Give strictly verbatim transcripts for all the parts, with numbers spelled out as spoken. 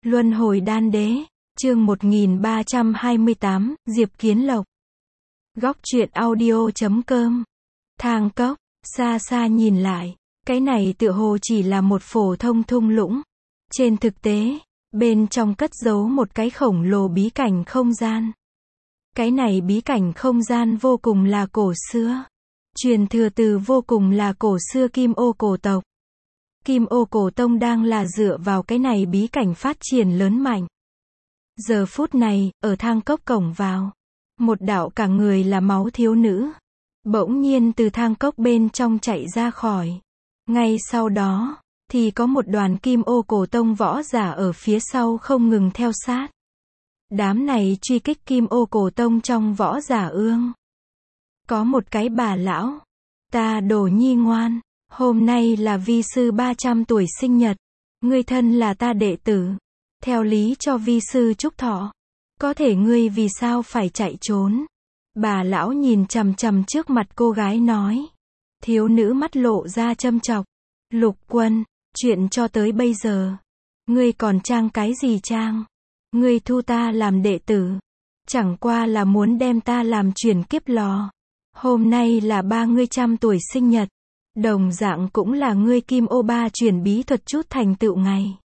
Luân hồi đan đế, chương một nghìn ba trăm hai mươi tám, Diệp Kiến Lộc. Góc truyện audio chấm com. Thang cốc, xa xa nhìn lại, cái này tựa hồ chỉ là một phổ thông thung lũng. Trên thực tế, bên trong cất giấu một cái khổng lồ bí cảnh không gian. Cái này bí cảnh không gian vô cùng là cổ xưa. Truyền thừa từ vô cùng là cổ xưa Kim Ô cổ tộc. Kim Ô cổ tông đang là dựa vào cái này bí cảnh phát triển lớn mạnh. Giờ phút này, ở thang cốc cổng vào, một đạo cả người là máu thiếu nữ, bỗng nhiên từ thang cốc bên trong chạy ra khỏi. Ngay sau đó, thì có một đoàn Kim Ô cổ tông võ giả ở phía sau không ngừng theo sát. Đám này truy kích Kim Ô cổ tông trong võ giả ương. Có một cái bà lão, ta Đồ Nhi ngoan, hôm nay là vi sư ba trăm tuổi sinh nhật, ngươi thân là ta đệ tử, theo lý cho vi sư chúc thọ, có thể ngươi vì sao phải chạy trốn? Bà lão nhìn chằm chằm trước mặt cô gái nói. Thiếu nữ mắt lộ ra châm chọc. Lục Quân, chuyện cho tới bây giờ, ngươi còn trang cái gì trang? Ngươi thu ta làm đệ tử, chẳng qua là muốn đem ta làm chuyển kiếp lò. Hôm nay là ba ngươi trăm tuổi sinh nhật, đồng dạng cũng là ngươi Kim Ô ba chuyển bí thuật chút thành tựu ngày.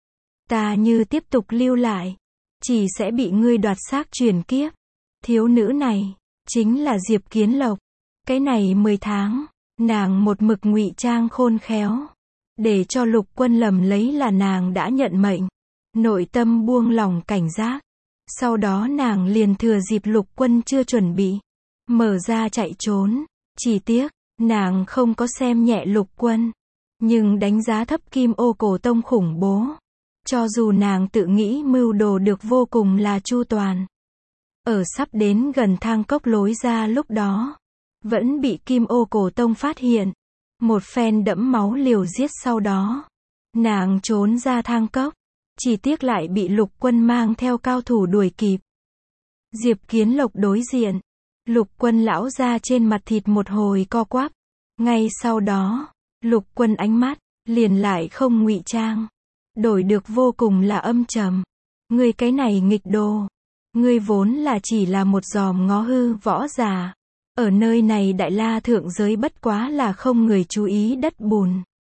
Ta như tiếp tục lưu lại, chỉ sẽ bị ngươi đoạt xác chuyển kiếp. Thiếu nữ này, chính là Diệp Kiến Lộc. Cái này mười tháng, nàng một mực ngụy trang khôn khéo, để cho Lục Quân lầm lấy là nàng đã nhận mệnh. Nội tâm buông lỏng cảnh giác. Sau đó nàng liền thừa dịp Lục Quân chưa chuẩn bị, mở ra chạy trốn. Chỉ tiếc, nàng không có xem nhẹ Lục Quân, nhưng đánh giá thấp Kim Ô cổ tông khủng bố. Cho dù nàng tự nghĩ mưu đồ được vô cùng là chu toàn. Ở sắp đến gần thang cốc lối ra lúc đó, vẫn bị Kim Ô cổ tông phát hiện. Một phen đẫm máu liều giết sau đó, nàng trốn ra thang cốc. Chỉ tiếc lại bị Lục Quân mang theo cao thủ đuổi kịp. Diệp Kiến Lộc đối diện, Lục Quân lão ra trên mặt thịt một hồi co quắp. Ngay sau đó, Lục Quân ánh mắt liền lại không ngụy trang, đổi được vô cùng là âm trầm. Ngươi cái này nghịch đồ, ngươi vốn là chỉ là một giòm ngó hư võ giả, ở nơi này Đại La thượng giới bất quá là không người chú ý đất bùn.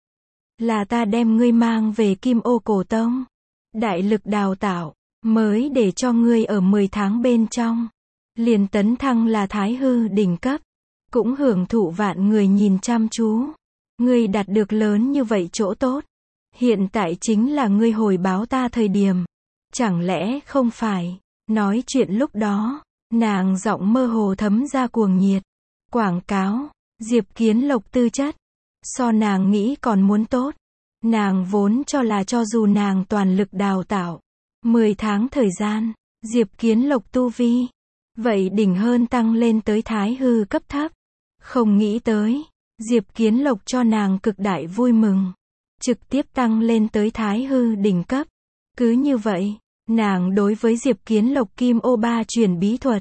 Là ta đem ngươi mang về Kim Ô cổ tông, đại lực đào tạo, mới để cho ngươi ở mười tháng bên trong liền tấn thăng là Thái hư đỉnh cấp, cũng hưởng thụ vạn người nhìn chăm chú. Ngươi đạt được lớn như vậy chỗ tốt, hiện tại chính là ngươi hồi báo ta thời điểm. Chẳng lẽ không phải? Nói chuyện lúc đó, nàng giọng mơ hồ thấm ra cuồng nhiệt. Quảng cáo, Diệp Kiến Lộc tư chất, so nàng nghĩ còn muốn tốt. Nàng vốn cho là cho dù nàng toàn lực đào tạo, mười tháng thời gian, Diệp Kiến Lộc tu vi, vậy đỉnh hơn tăng lên tới Thái hư cấp thấp. Không nghĩ tới, Diệp Kiến Lộc cho nàng cực đại vui mừng, trực tiếp tăng lên tới Thái hư đỉnh cấp. Cứ như vậy, nàng đối với Diệp Kiến Lộc Kim Ô ba chuyển bí thuật,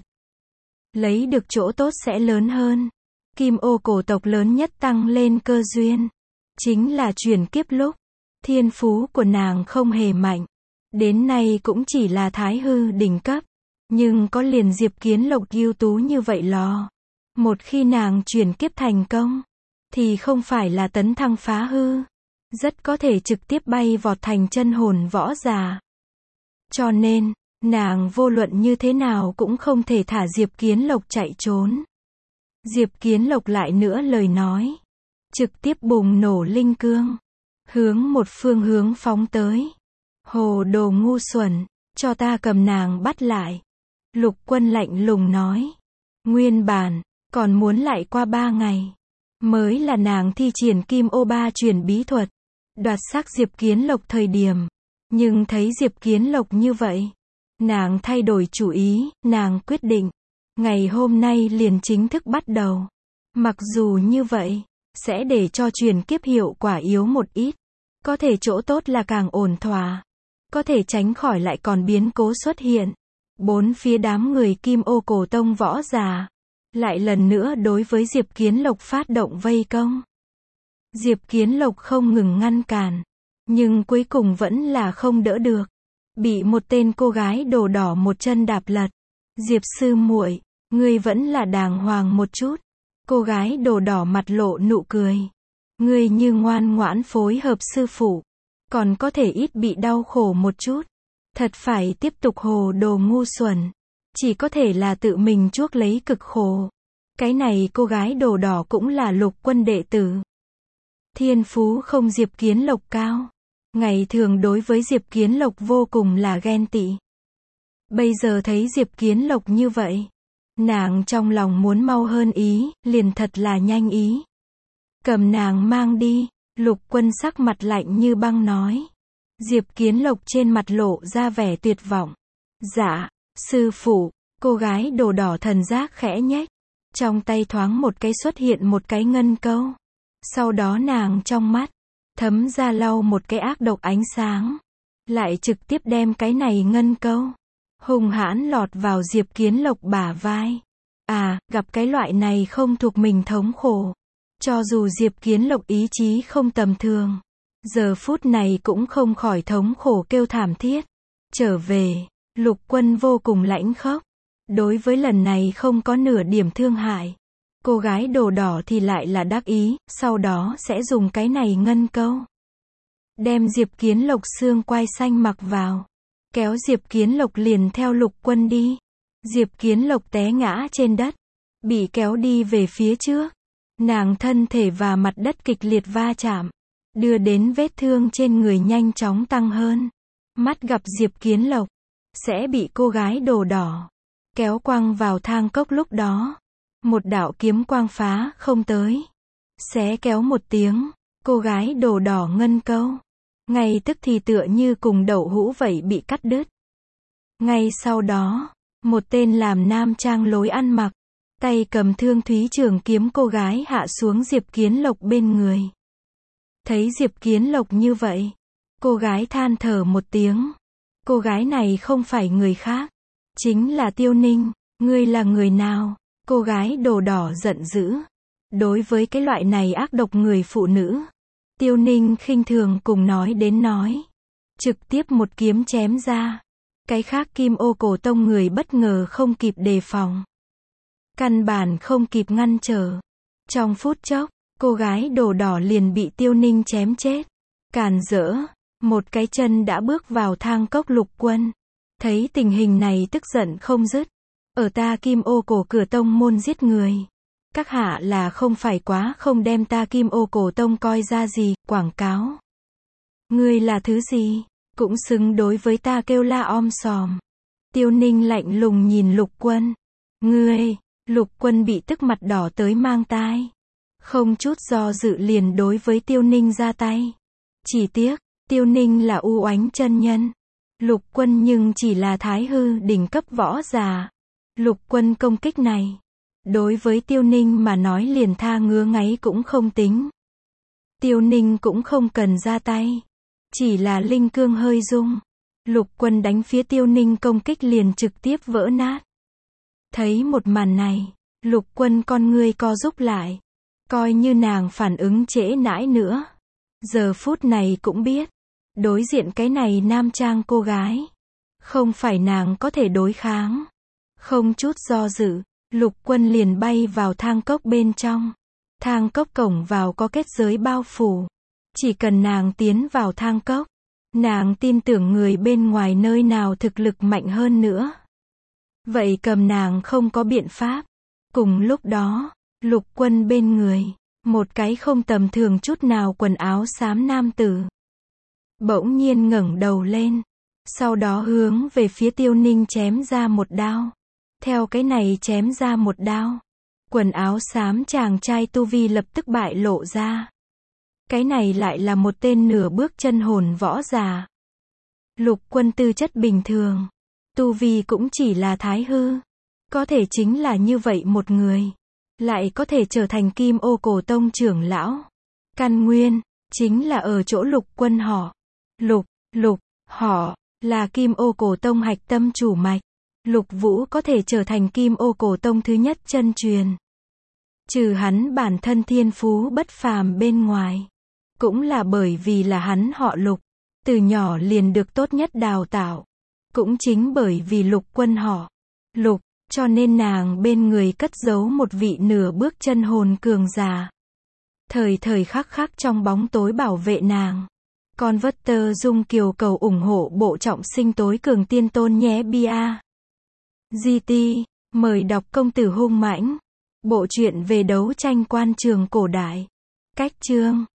lấy được chỗ tốt sẽ lớn hơn. Kim Ô cổ tộc lớn nhất tăng lên cơ duyên, chính là chuyển kiếp lúc. Thiên phú của nàng không hề mạnh, đến nay cũng chỉ là Thái hư đỉnh cấp. Nhưng có liền Diệp Kiến Lộc ưu tú như vậy lò. Một khi nàng chuyển kiếp thành công, thì không phải là tấn thăng phá hư, rất có thể trực tiếp bay vọt thành chân hồn võ giả. Cho nên, nàng vô luận như thế nào cũng không thể thả Diệp Kiến Lộc chạy trốn. Diệp Kiến Lộc lại nữa lời nói, trực tiếp bùng nổ linh cương, hướng một phương hướng phóng tới. Hồ đồ ngu xuẩn, cho ta cầm nàng bắt lại. Lục Quân lạnh lùng nói. Nguyên bản, còn muốn lại qua ba ngày, mới là nàng thi triển Kim Ô ba chuyển bí thuật, đoạt xác Diệp Kiến Lộc thời điểm. Nhưng thấy Diệp Kiến Lộc như vậy, nàng thay đổi chủ ý, nàng quyết định, ngày hôm nay liền chính thức bắt đầu. Mặc dù như vậy, sẽ để cho chuyển kiếp hiệu quả yếu một ít, có thể chỗ tốt là càng ổn thỏa, có thể tránh khỏi lại còn biến cố xuất hiện. Bốn phía đám người Kim Ô cổ tông võ giả, lại lần nữa đối với Diệp Kiến Lộc phát động vây công. Diệp Kiến Lộc không ngừng ngăn cản, nhưng cuối cùng vẫn là không đỡ được. bị một tên cô gái đồ đỏ một chân đạp lật. Diệp sư muội, ngươi vẫn là đàng hoàng một chút. Cô gái đồ đỏ mặt lộ nụ cười. Ngươi như ngoan ngoãn phối hợp sư phụ, còn có thể ít bị đau khổ một chút. Thật phải tiếp tục hồ đồ ngu xuẩn, chỉ có thể là tự mình chuốc lấy cực khổ. Cái này cô gái đồ đỏ cũng là Lục Quân đệ tử. Thiên phú không Diệp Kiến Lộc cao. Ngày thường đối với Diệp Kiến Lộc vô cùng là ghen tị. Bây giờ thấy Diệp Kiến Lộc như vậy, nàng trong lòng muốn mau hơn ý, liền thật là nhanh ý. Cầm nàng mang đi. Lục Quân sắc mặt lạnh như băng nói. Diệp Kiến Lộc trên mặt lộ ra vẻ tuyệt vọng. Dạ, sư phụ. Cô gái đồ đỏ thần giác khẽ nhếch. Trong tay thoáng một cái xuất hiện một cái ngân câu. Sau đó nàng trong mắt thấm ra lau một cái ác độc ánh sáng. Lại trực tiếp đem cái này ngân câu hung hãn lọt vào Diệp Kiến Lộc bả vai. À, gặp cái loại này không thuộc mình thống khổ. Cho dù Diệp Kiến Lộc ý chí không tầm thường, giờ phút này cũng không khỏi thống khổ kêu thảm thiết. Trở về, Lục Quân vô cùng lãnh khốc. Đối với lần này không có nửa điểm thương hại. Cô gái đồ đỏ thì lại là đắc ý, sau đó sẽ dùng cái này ngân câu đem Diệp Kiến Lộc xương quai xanh mặc vào. Kéo Diệp Kiến Lộc liền theo Lục Quân đi. Diệp Kiến Lộc té ngã trên đất, bị kéo đi về phía trước. Nàng thân thể và mặt đất kịch liệt va chạm, đưa đến vết thương trên người nhanh chóng tăng hơn. Mắt gặp Diệp Kiến Lộc sẽ bị cô gái đồ đỏ kéo quăng vào thang cốc lúc đó. Một đạo kiếm quang phá không tới. Xé kéo một tiếng, cô gái đồ đỏ ngân câu ngay tức thì tựa như cùng đậu hũ vậy bị cắt đứt. Ngay sau đó, một tên làm nam trang lối ăn mặc, tay cầm thương thúy trường kiếm cô gái hạ xuống Diệp Kiến Lộc bên người. Thấy Diệp Kiến Lộc như vậy, cô gái than thở một tiếng. Cô gái này không phải người khác, chính là Tiêu Ninh. Ngươi là người nào? Cô gái đồ đỏ giận dữ. Đối với cái loại này ác độc người phụ nữ, Tiêu Ninh khinh thường cùng nói đến nói. Trực tiếp một kiếm chém ra. Cái khác Kim Ô Cổ Tông người bất ngờ không kịp đề phòng. Căn bản không kịp ngăn trở. Trong phút chốc, cô gái đồ đỏ liền bị Tiêu Ninh chém chết. Càn rỡ, một cái chân đã bước vào thang cốc. Lục Quân thấy tình hình này tức giận không dứt. Ở ta Kim Ô Cổ cửa tông môn giết người, các hạ là không phải quá không đem ta Kim Ô Cổ Tông coi ra gì, quảng cáo. Ngươi là thứ gì, cũng xứng đối với ta kêu la om sòm. Tiêu Ninh lạnh lùng nhìn Lục Quân. Ngươi, Lục Quân bị tức mặt đỏ tới mang tai. Không chút do dự liền đối với Tiêu Ninh ra tay. Chỉ tiếc, Tiêu Ninh là U Oánh chân nhân. Lục Quân nhưng chỉ là Thái Hư đỉnh cấp võ giả. Lục Quân công kích này, đối với Tiêu Ninh mà nói liền tha ngứa ngáy cũng không tính. Tiêu Ninh cũng không cần ra tay. Chỉ là linh cương hơi rung. Lục Quân đánh phía Tiêu Ninh công kích liền trực tiếp vỡ nát. Thấy một màn này, Lục Quân con ngươi co rúm lại. Coi như nàng phản ứng trễ nãi nữa, giờ phút này cũng biết, đối diện cái này nam trang cô gái, không phải nàng có thể đối kháng. Không chút do dự, Lục Quân liền bay vào thang cốc bên trong. Thang cốc cổng vào có kết giới bao phủ. Chỉ cần nàng tiến vào thang cốc, nàng tin tưởng người bên ngoài nơi nào thực lực mạnh hơn nữa. Vậy cầm nàng không có biện pháp. Cùng lúc đó, Lục Quân bên người, một cái không tầm thường chút nào quần áo xám nam tử bỗng nhiên ngẩng đầu lên, sau đó hướng về phía Tiêu Ninh chém ra một đao. Theo cái này chém ra một đao, quần áo xám chàng trai tu vi lập tức bại lộ ra. Cái này lại là một tên nửa bước chân hồn võ giả. Lục Quân tư chất bình thường, tu vi cũng chỉ là Thái Hư. Có thể chính là như vậy một người, lại có thể trở thành Kim Ô Cổ Tông trưởng lão. Căn nguyên, chính là ở chỗ Lục Quân họ. Lục, Lục, họ, là Kim Ô Cổ Tông hạch tâm chủ mạch. Lục Vũ có thể trở thành Kim Ô Cổ Tông thứ nhất chân truyền. Trừ hắn bản thân thiên phú bất phàm bên ngoài, cũng là bởi vì là hắn họ Lục. từ nhỏ liền được tốt nhất đào tạo. Cũng chính bởi vì Lục Quân họ Lục, cho nên nàng bên người cất giấu một vị nửa bước chân hồn cường giả. Thời thời khắc khắc trong bóng tối bảo vệ nàng. Con vất tơ dung kiều cầu ủng hộ bộ trọng sinh tối cường tiên tôn nhé bia. giê tê, mời đọc Công tử hung mãnh. Bộ truyện về đấu tranh quan trường cổ đại. Cách chương